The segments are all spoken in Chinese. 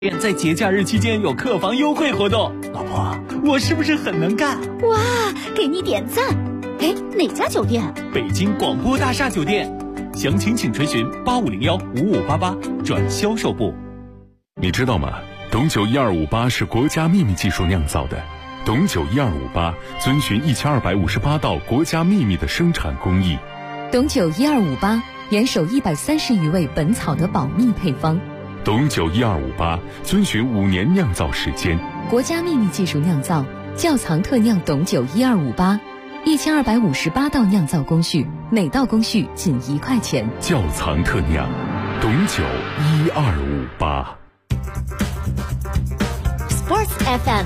在节假日期间有客房优惠活动，老婆，我是不是很能干？ 哇，给你点赞！哎，哪家酒店？ 北京广播大厦酒店，详情请垂询85015588转销售部。 你知道吗？董酒1258是国家秘密技术酿造的，董酒1258遵循1258道国家秘密的生产工艺。 董酒1258严守130余味本草的保密配方。 董酒1258遵循5年酿造时间， 国家秘密技术酿造，窖藏特酿董酒1258，1258道酿造工序，每道工序仅1块钱。 窖藏特酿，董酒1258。 Sports FM，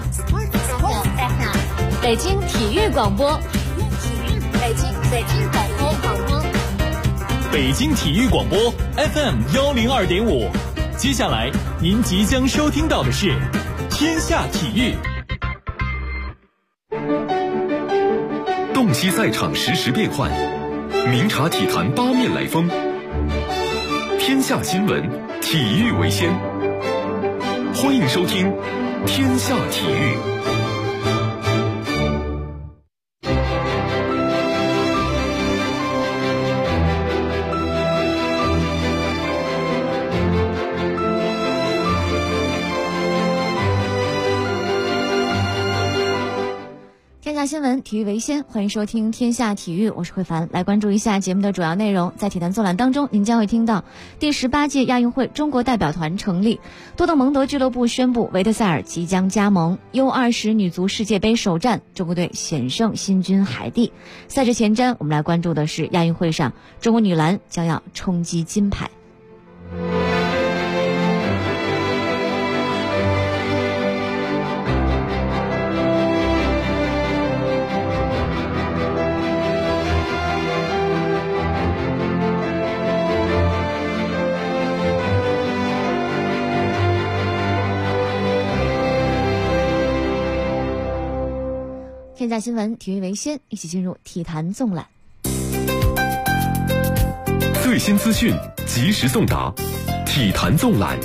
北京体育广播，北京广播， 北京体育广播 FM102.5。接下来您即将收听到的是《天下体育》。 洞悉赛场实时变幻，明察体坛八面来风。天下新闻，体育为先。欢迎收听《天下体育》。 天下新闻，体育为先，欢迎收听天下体育，我是慧凡。来关注一下节目的主要内容。在体坛纵览当中，您将会听到第18届亚运会中国代表团成立，多特蒙德俱乐部宣布维特塞尔即将加盟， U20 女足世界杯首战，中国队险胜新军海地。赛事前瞻，我们来关注的是亚运会上中国女篮将要冲击金牌。天下新闻，体育为先，一起进入体坛纵览。 最新资讯，及时送达，体坛纵览。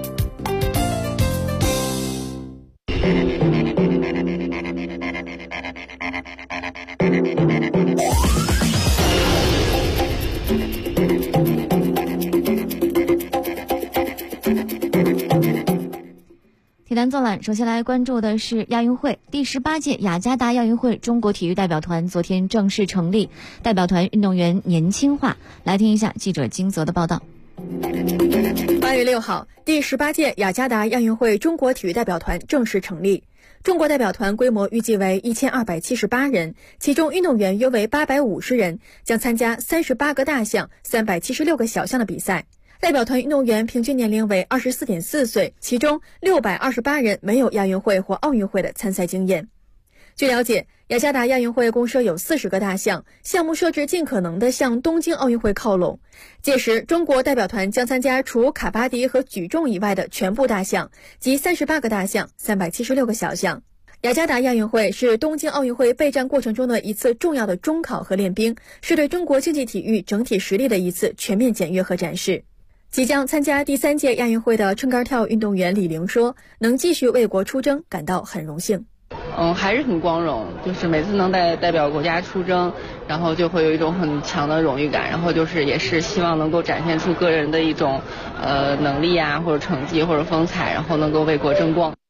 体坛纵览，首先来关注的是亚运会。第18届雅加达亚运会中国体育代表团昨天正式成立，代表团运动员年轻化。来听一下记者金泽的报道。 8月6号，第18届雅加达亚运会中国体育代表团正式成立。中国代表团规模预计为1278人，其中运动员约为850人，将参加38个大项、376个小项的比赛。代表团运动员平均年龄为24.4岁，其中628人没有亚运会或奥运会的参赛经验。据了解，雅加达亚运会共设有40个大项，项目设置尽可能的向东京奥运会靠拢。届时，中国代表团将参加除卡巴迪和举重以外的全部大项，即38个大项、376个小项。雅加达亚运会是东京奥运会备战过程中的一次重要的中考和练兵，是对中国竞技体育整体实力的一次全面检阅和展示。即将参加第3届亚运会的撑杆跳运动员李玲说，能继续为国出征感到很荣幸。 还是很光荣，就是每次能代表国家出征，然后就会有一种很强的荣誉感，然后就是也是希望能够展现出个人的一种能力啊，或者成绩或者风采，然后能够为国争光。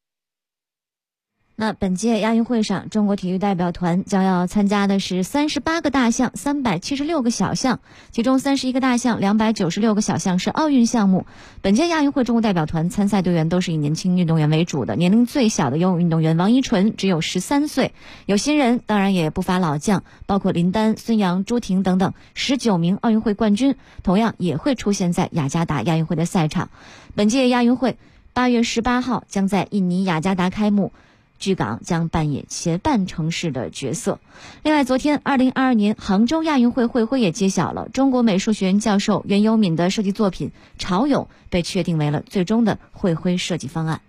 那本届亚运会上，中国体育代表团将要参加的是38个大项、376个小项，其中31个大项、296个小项是奥运项目。本届亚运会中国代表团参赛队员都是以年轻运动员为主的，年龄最小的游泳运动员王一纯只有13岁，有新人，当然也不乏老将，包括林丹、孙杨、朱婷等等19名奥运会冠军，同样也会出现在雅加达亚运会的赛场。本届亚运会8月18号将在印尼雅加达开幕，巨港将扮演协办城市的角色。另外，昨天2022年杭州亚运会会徽也揭晓了，中国美术学院教授袁由敏的设计作品《潮涌》被确定为了最终的会徽设计方案。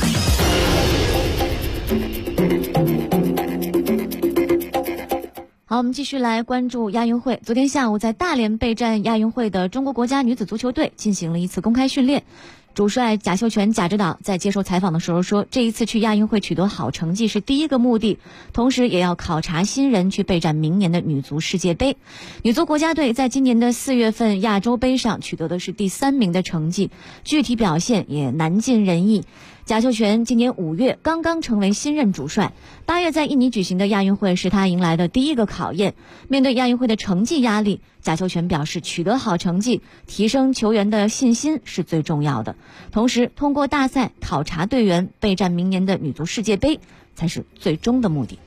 好， 好，我们继续来关注亚运会。昨天下午在大连备战亚运会的中国国家女子足球队进行了一次公开训练。主帅贾秀全贾指导在接受采访的时候说，这一次去亚运会取得好成绩是第一个目的，同时也要考察新人去备战明年的女足世界杯。女足国家队在今年的4月份亚洲杯上取得的是第3名的成绩，具体表现也难尽人意。贾秀全今年5月刚刚成为新任主帅，8月在印尼举行的亚运会是他迎来的第一个考验。面对亚运会的成绩压力，贾秀全表示，取得好成绩，提升球员的信心是最重要的。同时，通过大赛考察队员，备战明年的女足世界杯才是最终的目的。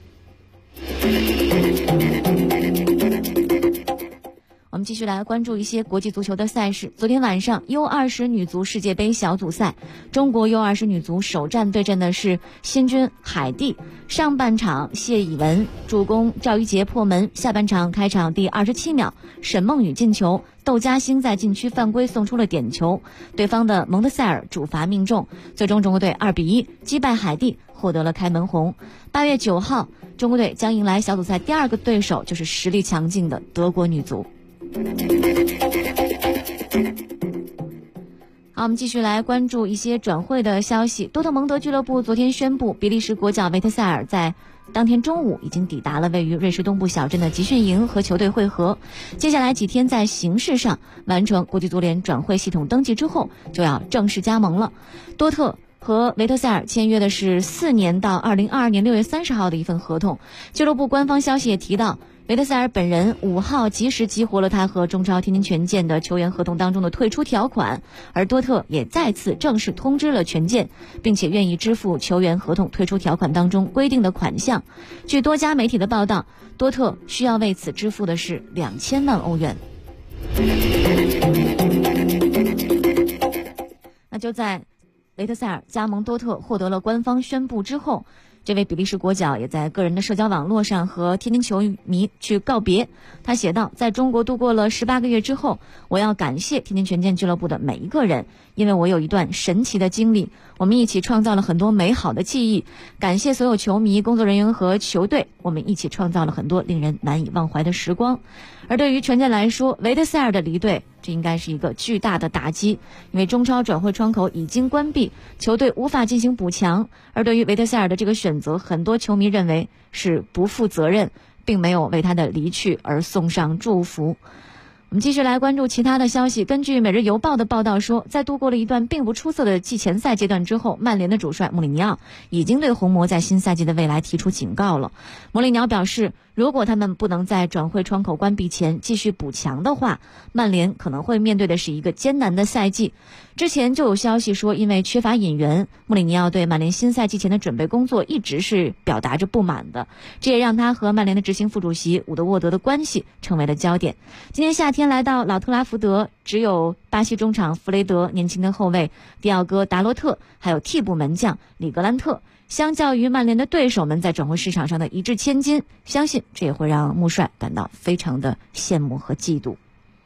我们继续来关注一些国际足球的赛事。昨天晚上 U20 女足世界杯小组赛，中国 U20 女足首战对阵的是新军海地。上半场谢以文助攻赵一杰破门，下半场开场第27秒沈梦雨进球，窦佳兴在禁区犯规送出了点球，对方的蒙德塞尔主罚命中，最终中国队2-1击败海地，获得了开门红。8月9号，中国队将迎来小组赛第2个对手，就是实力强劲的德国女足。好，我们继续来关注一些转会的消息。多特蒙德俱乐部昨天宣布，比利时国脚维特塞尔在当天中午已经抵达了位于瑞士东部小镇的集训营和球队会合，接下来几天在形式上完成国际足联转会系统登记之后，就要正式加盟了。多特和维特塞尔签约的是4年到2022年6月30号的一份合同。俱乐部官方消息也提到，维特塞尔本人5号及时激活了他和中超天津权健的球员合同当中的退出条款，而多特也再次正式通知了权健，并且愿意支付球员合同退出条款当中规定的款项。据多家媒体的报道，多特需要为此支付的是2000万欧元。那就在维特塞尔加盟多特获得了官方宣布之后，这位比利时国脚也在个人的社交网络上和天津球迷去告别。他写道，在中国度过了18个月之后，我要感谢天津权健俱乐部的每一个人，因为我有一段神奇的经历，我们一起创造了很多美好的记忆。感谢所有球迷、工作人员和球队，我们一起创造了很多令人难以忘怀的时光。而对于权健来说，维特塞尔的离队这应该是一个巨大的打击，因为中超转会窗口已经关闭，球队无法进行补强。而对于维特塞尔的这个选择，很多球迷认为是不负责任，并没有为他的离去而送上祝福。我们继续来关注其他的消息。根据《每日邮报》的报道说，在度过了一段并不出色的季前赛阶段之后，曼联的主帅穆里尼奥已经对红魔在新赛季的未来提出警告了。穆里尼奥表示，如果他们不能在转会窗口关闭前继续补强的话，曼联可能会面对的是一个艰难的赛季。之前就有消息说，因为缺乏引援，穆里尼奥对曼联新赛季前的准备工作一直是表达着不满的，这也让他和曼联的执行副主席伍德沃德的关系成为了焦点。今年夏天来到老特拉福德，只有巴西中场弗雷德、年轻的后卫迪奥戈·达罗特，还有替补门将里格兰特。相较于曼联的对手们在转会市场上的一掷千金，相信这也会让穆帅感到非常的羡慕和嫉妒。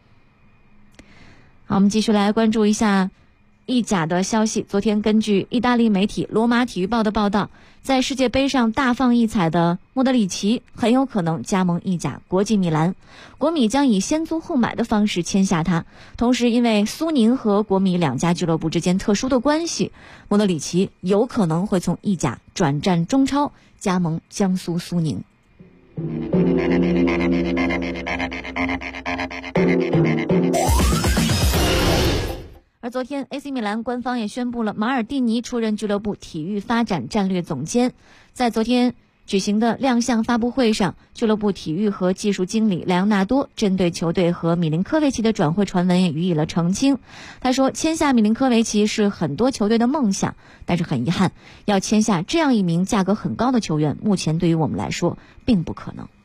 好，我们继续来关注一下意甲的消息。昨天根据意大利媒体罗马体育报的报道，在世界杯上大放异彩的莫德里奇很有可能加盟意甲国际米兰，国米将以先租后买的方式签下他。同时因为苏宁和国米两家俱乐部之间特殊的关系，莫德里奇有可能会从意甲转战中超，加盟江苏苏宁。而昨天 AC 米兰官方也宣布了马尔蒂尼出任俱乐部体育发展战略总监。在昨天举行的亮相发布会上，俱乐部体育和技术经理莱昂纳多针对球队和米林科维奇的转会传闻也予以了澄清。他说，签下米林科维奇是很多球队的梦想，但是很遗憾，要签下这样一名价格很高的球员，目前对于我们来说并不可能。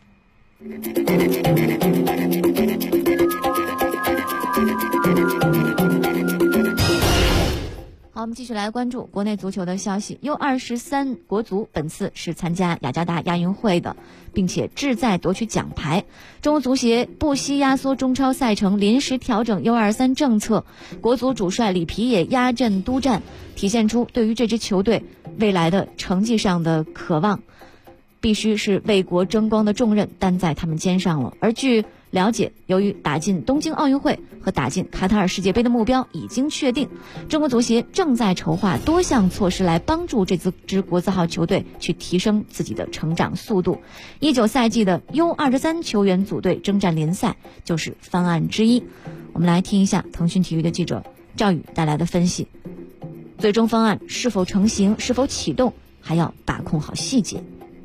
好，我们继续来关注国内足球的消息。U23国足本次是参加雅加达亚运会的，并且志在夺取奖牌。中国足协不惜压缩中超赛程，临时调整 U23政策，国足主帅里皮也压阵督战，体现出对于这支球队未来的成绩上的渴望。 必须是为国争光的重任担在他们肩上了。而据了解，由于打进东京奥运会和打进卡塔尔世界杯的目标已经确定，中国足协正在筹划多项措施来帮助这支国字号球队去提升自己的成长速度。19赛季的 U23 球员组队征战联赛就是方案之一。我们来听一下腾讯体育的记者赵宇带来的分析。最终方案是否成型，是否启动，还要把控好细节。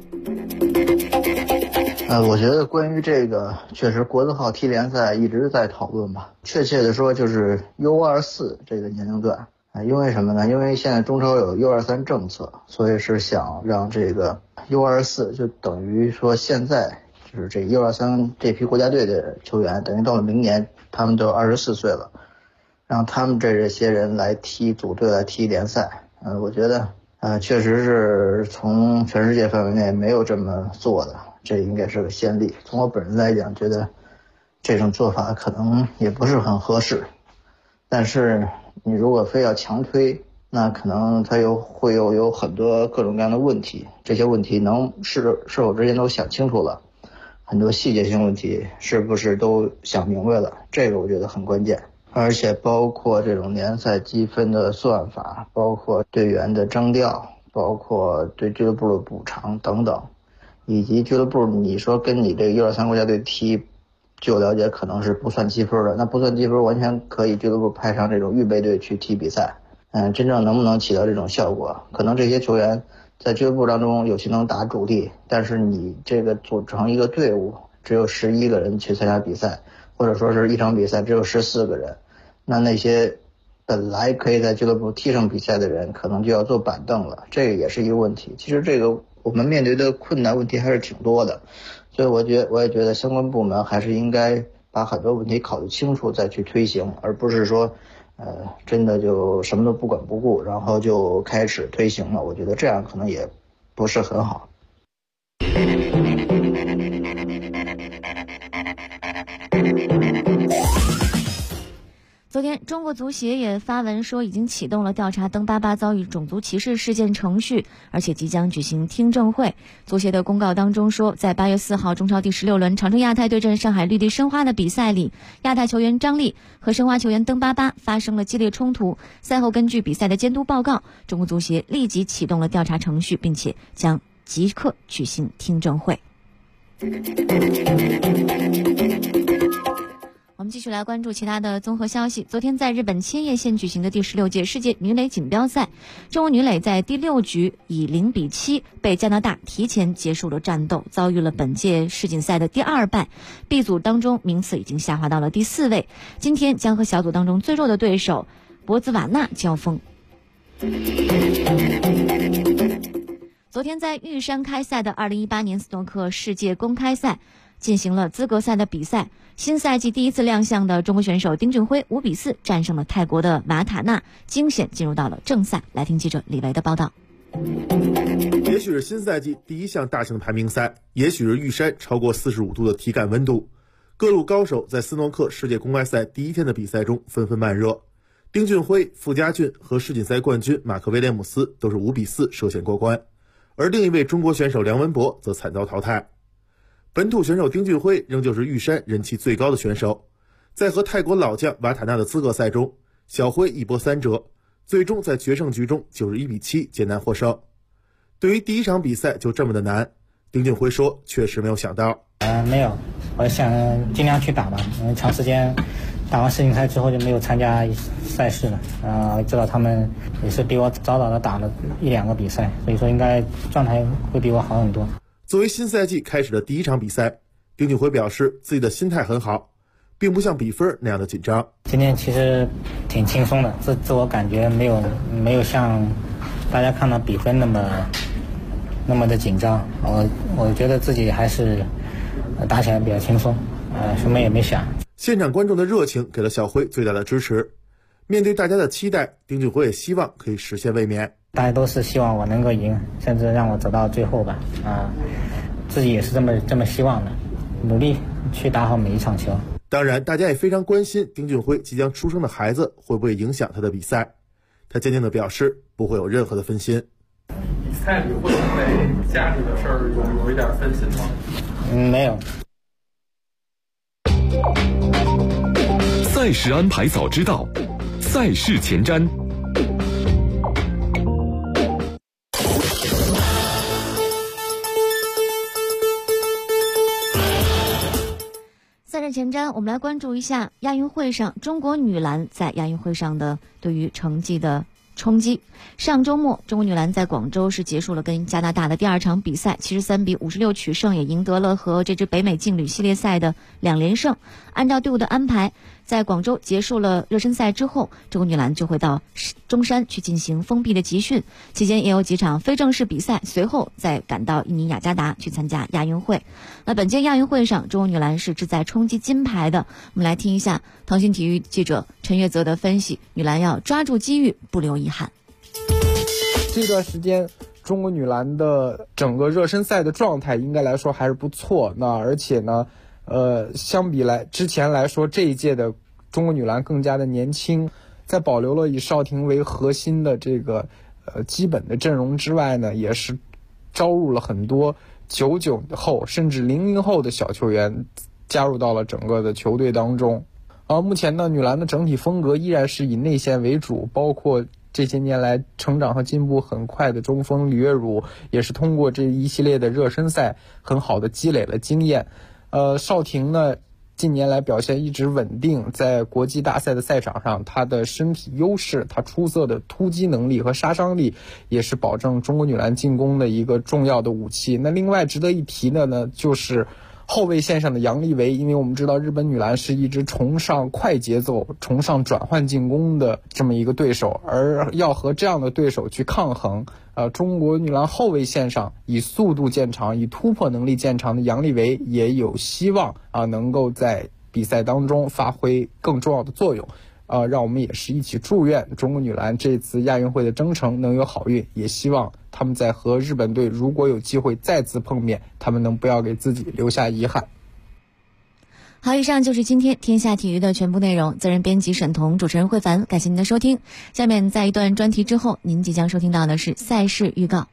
我觉得关于这个，确实国字号踢联赛一直在讨论吧。确切的说，就是 U24 这个年龄段，因为什么呢？因为现在中超有 U23 政策，所以是想让这个 U24 就等于说现在就是这 U23 这批国家队的球员，等于到了明年他们都24岁了，让他们这些人来组队来踢联赛。我觉得确实是从全世界范围内没有这么做的。这应该是个先例。从我本人来讲，觉得这种做法可能也不是很合适。但是你如果非要强推，那可能它会有很多各种各样的问题。这些问题是否之前都想清楚了？很多细节性问题是不是都想明白了？这个我觉得很关键。而且包括这种联赛积分的算法，包括队员的征调，包括对俱乐部的补偿等等。以及俱乐部，你说跟你这个U23国家队踢，据我了解可能是不算积分的，那不算积分完全可以俱乐部派上这种预备队去踢比赛。真正能不能起到这种效果，可能这些球员在俱乐部当中有些能打主力，但是你这个组成一个队伍只有11个人去参加比赛，或者说是一场比赛只有14个人，那些本来可以在俱乐部踢上比赛的人可能就要坐板凳了，这个也是一个问题。其实这个我们面对的困难问题还是挺多的，所以我也觉得相关部门还是应该把很多问题考虑清楚再去推行，而不是说真的就什么都不管不顾，然后就开始推行了。我觉得这样可能也不是很好。 昨天，中国足协也发文说，已经启动了调查登巴巴遭遇种族歧视事件程序，而且即将举行听证会。足协的公告当中说，在8月4号中超第16轮长春亚泰对阵上海绿地申花的比赛里，亚泰球员张力和申花球员登巴巴发生了激烈冲突。赛后根据比赛的监督报告，中国足协立即启动了调查程序，并且将即刻举行听证会。我们继续来关注其他的综合消息。昨天在日本千叶县举行的第16届世界女垒锦标赛，中国女垒在第6局以0-7被加拿大提前结束了战斗，遭遇了本届世锦赛的第2败。B 组当中名次已经下滑到了第4位，今天将和小组当中最弱的对手博兹瓦纳交锋。昨天在玉山开赛的2018年斯诺克世界公开赛进行了资格赛的比赛，新赛季第一次亮相的中国选手丁俊晖5-4战胜了泰国的马塔纳，惊险进入到了正赛。来听记者李维的报道。 也许是新赛季第一项大型排名赛，也许是玉山超过45度的体感温度，各路高手在斯诺克世界公开赛第一天的比赛中纷纷慢热。丁俊晖、傅家俊和世锦赛冠军马克威廉姆斯都是5-4涉险过关，而另一位中国选手梁文博则惨遭淘汰。本土选手丁俊晖仍旧是玉山人气最高的选手，在和泰国老将瓦塔纳的资格赛中，小晖一波3折，最终在决胜局中91-7艰难获胜。对于第一场比赛就这么的难，丁俊晖说确实没有想到。 没有，我想尽量去打吧，因为长时间打完世锦赛之后就没有参加赛事了，知道他们也是比我早的打了1-2个比赛，所以说应该状态会比我好很多。 作为新赛季开始的第一场比赛，丁俊晖表示自己的心态很好，并不像比分那样的紧张。 今天其实挺轻松的，自我感觉没有像大家看到比分那么的紧张。我觉得自己还是打起来比较轻松，什么也没想。 现场观众的热情给了小晖最大的支持，面对大家的期待，丁俊晖也希望可以实现卫冕。 大家都是希望我能够赢，甚至让我走到最后吧。自己也是这么希望的，努力去打好每一场球。 当然，大家也非常关心丁俊晖即将出生的孩子会不会影响他的比赛。他坚定地表示不会有任何的分心。 赛里会因为家里的事儿有一点分心吗？ 没有。 赛事安排早知道，赛事前瞻。 赛事前瞻，我们来关注一下亚运会上中国女篮在亚运会上的对于成绩的冲击。上周末，中国女篮在广州是结束了跟加拿大的第2场比赛，73比56取胜，也赢得了和这支北美劲旅系列赛的2连胜。按照队伍的安排，在广州结束了热身赛之后，中国女篮就会到中山去进行封闭的集训，期间也有几场非正式比赛，随后再赶到印尼雅加达去参加亚运会。那本届亚运会上，中国女篮是志在冲击金牌的。我们来听一下腾讯体育记者陈月泽的分析，女篮要抓住机遇，不留遗憾。 这段时间中国女篮的整个热身赛的状态应该来说还是不错，那而且呢相比之前来说，这一届的中国女篮更加的年轻，在保留了以邵婷为核心的这个基本的阵容之外呢，也是招入了很多99后甚至00后的小球员加入到了整个的球队当中。目前呢，女篮的整体风格依然是以内线为主，包括这些年来成长和进步很快的中锋李月汝，也是通过这一系列的热身赛很好的积累了经验。邵婷呢，近年来表现一直稳定，在国际大赛的赛场上，她的身体优势，她出色的突击能力和杀伤力，也是保证中国女篮进攻的一个重要的武器。那另外值得一提的呢，就是后卫线上的杨丽维，因为我们知道日本女篮是一支崇尚快节奏、崇尚转换进攻的这么一个对手，而要和这样的对手去抗衡，中国女篮后卫线上以速度见长、以突破能力见长的杨丽维也有希望能够在比赛当中发挥更重要的作用。让我们也是一起祝愿中国女篮这次亚运会的征程能有好运，也希望他们在和日本队如果有机会再次碰面，他们能不要给自己留下遗憾。 好，以上就是今天天下体育的全部内容。责任编辑沈彤，主持人慧凡，感谢您的收听。下面在一段专题之后，您即将收听到的是赛事预告。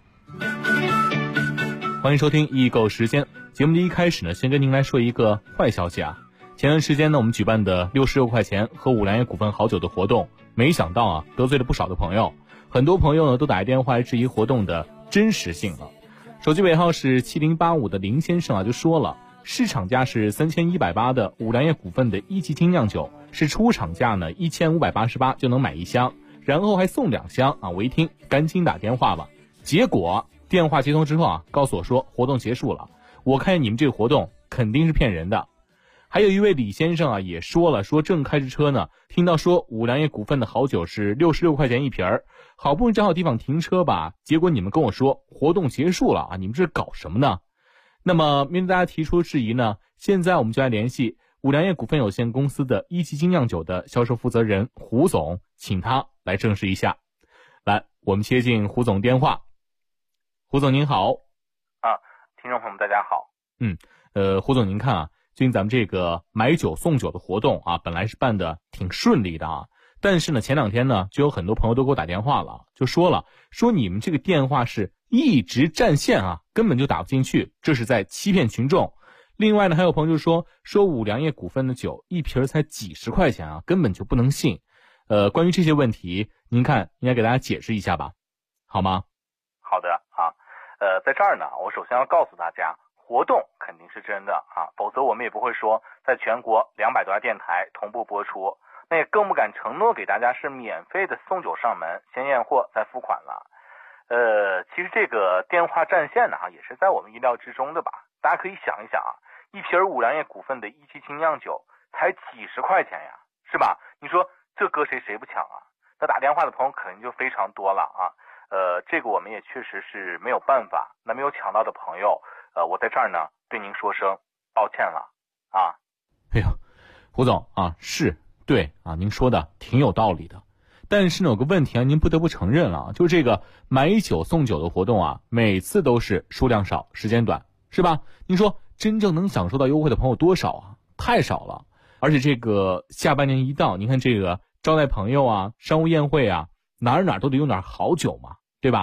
欢迎收听易购时间。节目的一开始呢，先跟您来说一个坏消息啊。前段时间呢，我们举办的66块钱喝五粮液股份好酒的活动，没想到得罪了不少的朋友。很多朋友呢都打电话质疑活动的真实性了。手机尾号是7085的林先生就说了，市场价是3180的五粮液股份的一级精酿酒，是出厂价呢1588就能买1箱，然后还送2箱我一听赶紧打电话吧。结果电话接通之后告诉我说活动结束了。我看你们这个活动肯定是骗人的。还有一位李先生也说了，说正开着车呢，听到说五粮液股份的好酒是66块钱一瓶儿，好不容易找好地方停车吧，结果你们跟我说活动结束了你们这搞什么呢？那么面对大家提出质疑呢，现在我们就来联系五粮液股份有限公司的一级精酿酒的销售负责人胡总，请他来证实一下。来，我们接进胡总电话。胡总您好。 听众朋友们大家好。 胡总您看最近咱们这个买酒送酒的活动本来是办的挺顺利的但是呢前2天呢就有很多朋友都给我打电话了，就说你们这个电话是一直占线根本就打不进去，这是在欺骗群众。另外呢还有朋友就说五粮液股份的酒一瓶才几十块钱根本就不能信。关于这些问题您看应该给大家解释一下吧，好吗？ 好的在这儿呢我首先要告诉大家，活动肯定是真的否则我们也不会说在全国200多家电台同步播出，那也更不敢承诺给大家是免费的送酒上门，先验货再付款了。其实这个电话占线呢也是在我们意料之中的吧。大家可以想一想一瓶五粮液股份的一级精酿酒才几十块钱呀，是吧？你说这搁谁不抢那打电话的朋友肯定就非常多了这个我们也确实是没有办法。那没有抢到的朋友我在这儿呢对您说声抱歉了哎呦，胡总是对您说的挺有道理的。但是呢有个问题您不得不承认了，就是这个买酒送酒的活动每次都是数量少时间短，是吧？您说真正能享受到优惠的朋友多少太少了。而且这个下半年一到，您看这个招待朋友商务宴会哪都得用点好酒嘛，对吧？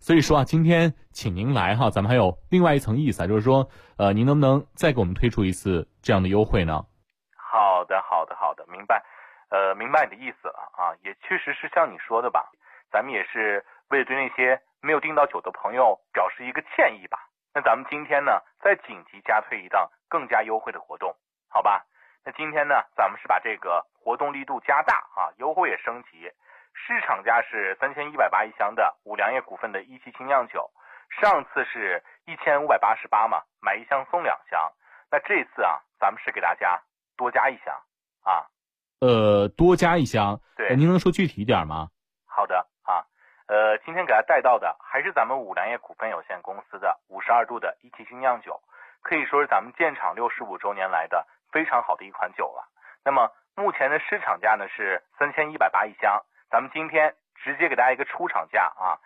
所以说啊，今天请您来哈，咱们还有另外一层意思啊，就是说，您能不能再给我们推出一次这样的优惠呢？ 好的，明白，明白你的意思了啊，也确实是像你说的吧，咱们也是为了对那些没有订到酒的朋友表示一个歉意吧。那咱们今天呢，再紧急加推一档更加优惠的活动，好吧？那今天呢，咱们是把这个活动力度加大啊，优惠也升级。市场价是3180一箱的五粮液股份的一汽精酿酒，上次是1588嘛，买一箱送2箱。那这次啊，咱们是给大家多加一箱啊。 多加一箱。 对， 您能说具体一点吗？ 好的啊，今天给大家带到的还是咱们五粮液股份有限公司的52度的一汽精酿酒，可以说是咱们建厂65周年来的非常好的一款酒了。那么目前的市场价呢是3180一箱。咱们今天直接给大家一个出厂价啊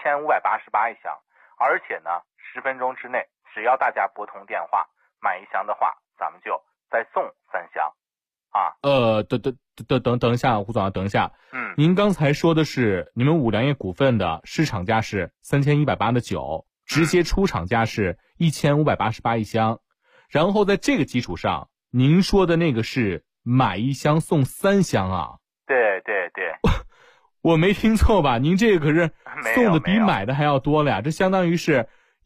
，1588一箱，而且呢，10分钟之内，只要大家拨通电话买1箱的话，咱们就再送3箱，啊。 等一下，胡总啊，等一下。您刚才说的是你们五粮液股份的市场价是3180的酒，直接出厂价是1588一箱，然后在这个基础上，您说的那个是买1箱送3箱啊？ 对。 我没听错吧？您这个可是送的比买的还要多了呀！这相当于是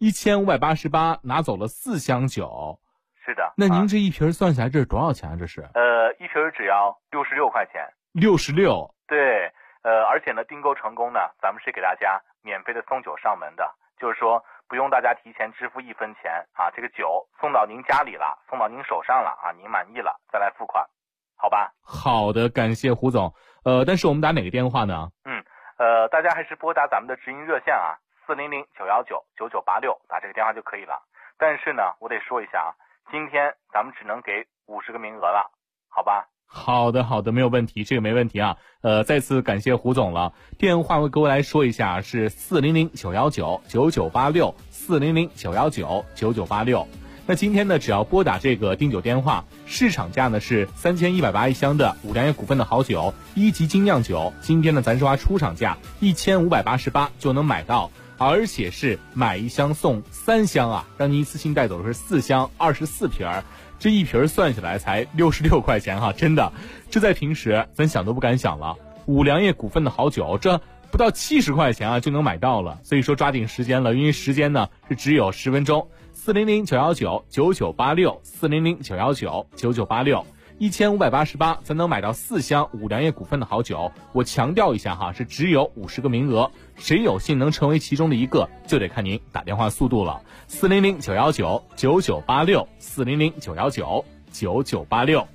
1588拿走了4箱酒。 是的。 那您这一瓶算下来这是多少钱啊？这是？ 一瓶只要66块钱。 66。 对。而且呢，订购成功呢，咱们是给大家免费的送酒上门的，就是说不用大家提前支付1分钱啊，这个酒送到您家里了，送到您手上了啊，您满意了再来付款，好吧？ 好的，感谢胡总。但是我们打哪个电话呢？ 大家还是拨打咱们的直营热线啊，400-919-9986，打这个电话就可以了。但是呢，我得说一下啊，今天咱们只能给50个名额了，好吧？ 好的，没有问题，这个没问题啊。再次感谢胡总了。电话给我来说一下，是400-919-9986 400-919-9986。那今天呢，只要拨打这个订酒电话，市场价呢是3180一箱的五粮液股份的好酒1级精酿酒，今天呢咱说出厂价1588就能买到，而且是买1箱送3箱啊，让您一次性带走的是4箱24瓶，这一瓶算下来才66块钱哈，真的，这在平时咱想都不敢想了。五粮液股份的好酒，这不到70块钱啊就能买到了，所以说抓紧时间了，因为时间呢是只有10分钟。400-919-9986 400-919-9986 1588才能买到4箱五粮液股份的好酒。我强调一下哈，是只有50个名额，谁有幸能成为其中的一个，就得看您打电话速度了。400-919-9986 400-919-9986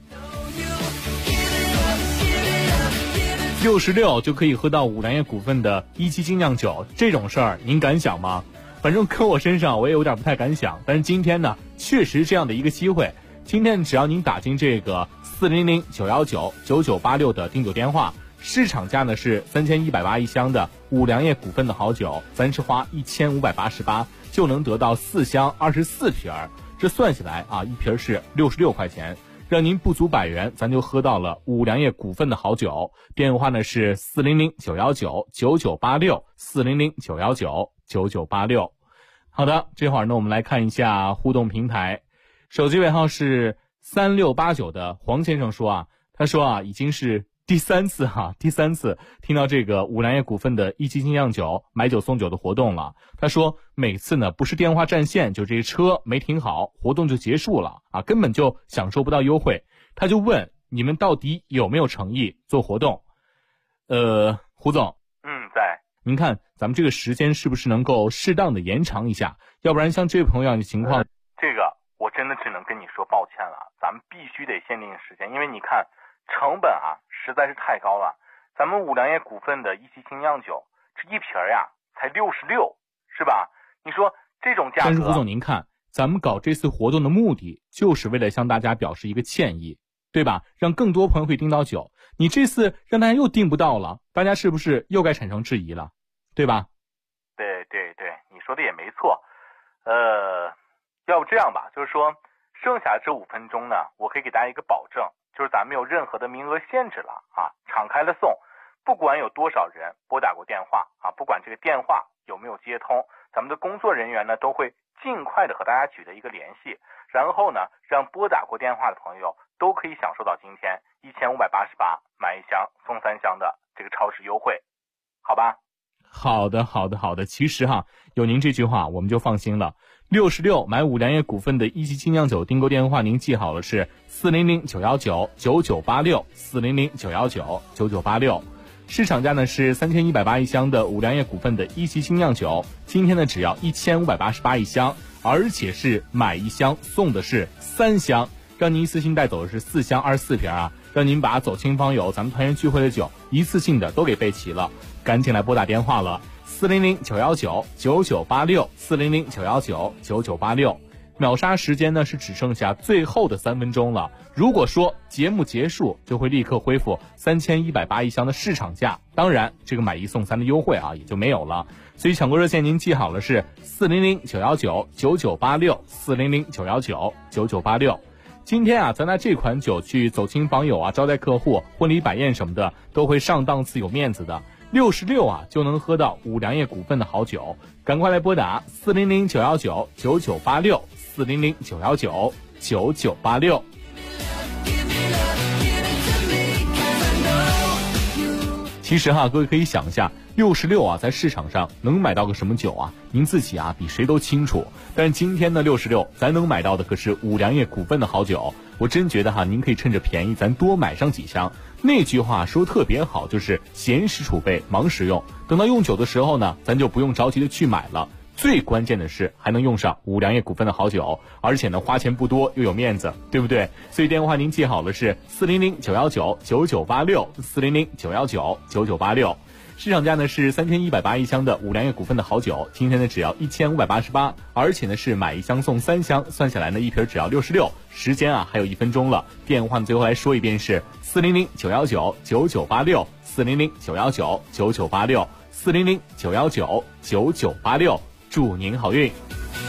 66就可以喝到五粮液股份的1级精酿酒，这种事儿您敢想吗？反正搁我身上我也有点不太敢想，但是今天呢确实这样的一个机会，今天只要您打进这个400-919-9986的订酒电话，市场价呢是3180一箱的五粮液股份的好酒，咱是花1588就能得到4箱24瓶，这算起来啊，一瓶是66块钱，让您不足100元，咱就喝到了五粮液股份的好酒。电话呢是400-919-9986 400-919-9986。好的，这会儿呢我们来看一下互动平台，手机尾号是3689的黄先生说啊，他说啊已经是第三次听到这个五粮液股份的1级精酿酒买酒送酒的活动了。他说每次呢不是电话占线，就这车没停好，活动就结束了啊，根本就享受不到优惠。他就问你们到底有没有诚意做活动？胡总， 在。 您看咱们这个时间是不是能够适当的延长一下？要不然像这位朋友的情况， 这个我真的只能跟你说抱歉了，咱们必须得限定时间，因为你看成本啊实在是太高了。咱们五粮液股份的1级精酿酒，这一瓶呀才66，是吧？你说这种价格。 但是胡总您看，咱们搞这次活动的目的就是为了向大家表示一个歉意，对吧？让更多朋友会订到酒，你这次让大家又订不到了，大家是不是又该产生质疑了，对吧？ 对，你说的也没错。要不这样吧，就是说剩下这5分钟呢，我可以给大家一个保证，就是咱们没有任何的名额限制了啊，敞开了送，不管有多少人拨打过电话啊，不管这个电话有没有接通，咱们的工作人员呢都会尽快的和大家取得一个联系，然后呢让拨打过电话的朋友都可以享受到今天1588买1箱送3箱的这个超市优惠，好吧？ 好的。其实有您这句话我们就放心了。66买五粮液股份的一级精酿酒订购电话您记好了，是400-919-9986 400-919-9986。市场价呢是3180一箱的五粮液股份的一级精酿酒，今天呢只要1588一箱，而且是买1箱送的是3箱，让您一次性带走的是4箱24瓶让您把走亲访友咱们团圆聚会的酒一次性的都给备齐了。赶紧来拨打电话了，400-919-9986 400-919-9986。秒杀时间呢是只剩下最后的3分钟了，如果说节目结束就会立刻恢复3180一箱的市场价，当然这个买1送3的优惠也就没有了。所以抢购热线您记好了，是400-919-9986 400-919-9986。今天咱拿这款酒去走亲访友招待客户，婚礼摆宴什么的都会上档次有面子的。66就能喝到五粮液股份的好酒，赶快来拨打400-919-9986 400-919-9986。其实各位可以想一下，66在市场上能买到个什么酒您自己比谁都清楚。但是今天的66咱能买到的可是五粮液股份的好酒，我真觉得您可以趁着便宜咱多买上几箱。那句话说特别好，就是闲时储备忙时用，等到用酒的时候呢咱就不用着急的去买了。最关键的是还能用上五粮液股份的好酒，而且呢花钱不多又有面子，对不对？所以电话您记好了，是400-919-9986 400-919-9986。市场价呢是3180一箱的五粮液股份的好酒，今天呢只要1588，而且呢是买1箱送3箱，算下来呢一瓶只要66。时间还有1分钟了，电话呢最后来说一遍是400-919-9986 400-919-9986 400-919-9986。祝您好运。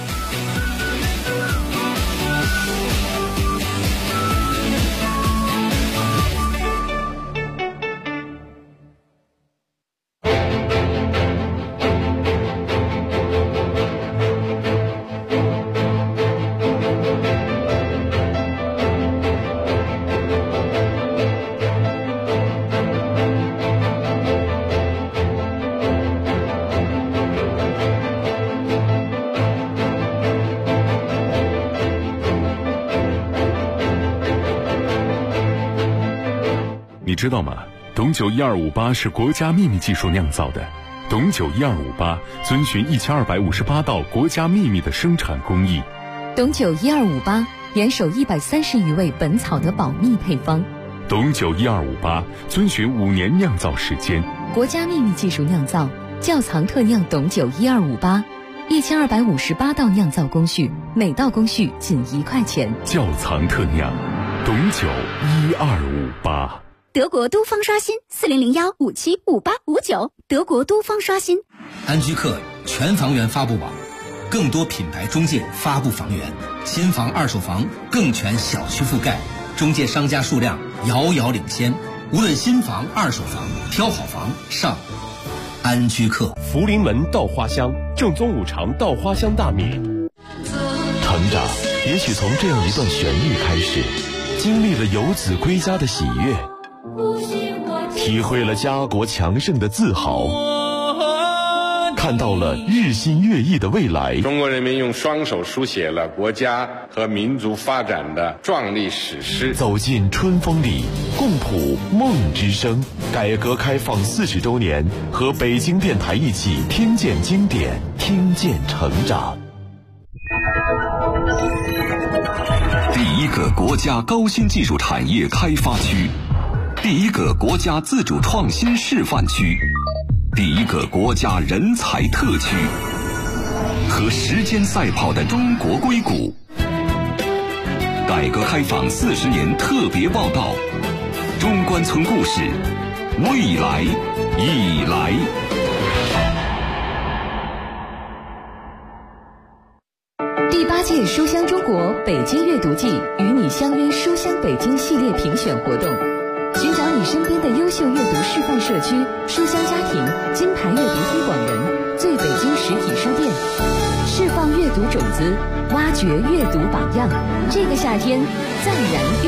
你知道吗？董酒1258是国家秘密技术酿造的。董酒1258遵循1258道国家秘密的生产工艺。 董酒1258严守130余味本草的保密配方。 董酒1258遵循5年酿造时间。 国家秘密技术酿造，窖藏特酿董酒1258，1258道酿造工序，每道工序仅1块钱。 窖藏特酿，董酒1258。 德国都方刷新400157559，德国都方刷新。 安居客全房源发布网，更多品牌中介发布房源，新房二手房更全小区覆盖，中介商家数量遥遥领先。无论新房二手房，挑好房上安居客。 福临门稻花香，正宗五常稻花香大米。成长也许从这样一段旋律开始，经历了游子归家的喜悦，体会了家国强盛的自豪，看到了日新月异的未来。 中国人民用双手书写了国家和民族发展的壮丽史诗。 走进春风里，共谱梦之声。改革开放40周年，和北京电台一起听见经典，听见成长。 第一个国家高新技术产业开发区，第一个国家自主创新示范区，第一个国家人才特区，和时间赛跑的中国硅谷。改革开放40年特别报道，中关村故事，未来已来。 第8届书香中国北京阅读季与你相约书香北京系列评选活动，寻找你身边的优秀阅读示范社区、书香家庭、金牌阅读推广人、最北京实体书店，释放阅读种子，挖掘阅读榜样。这个夏天，再燃阅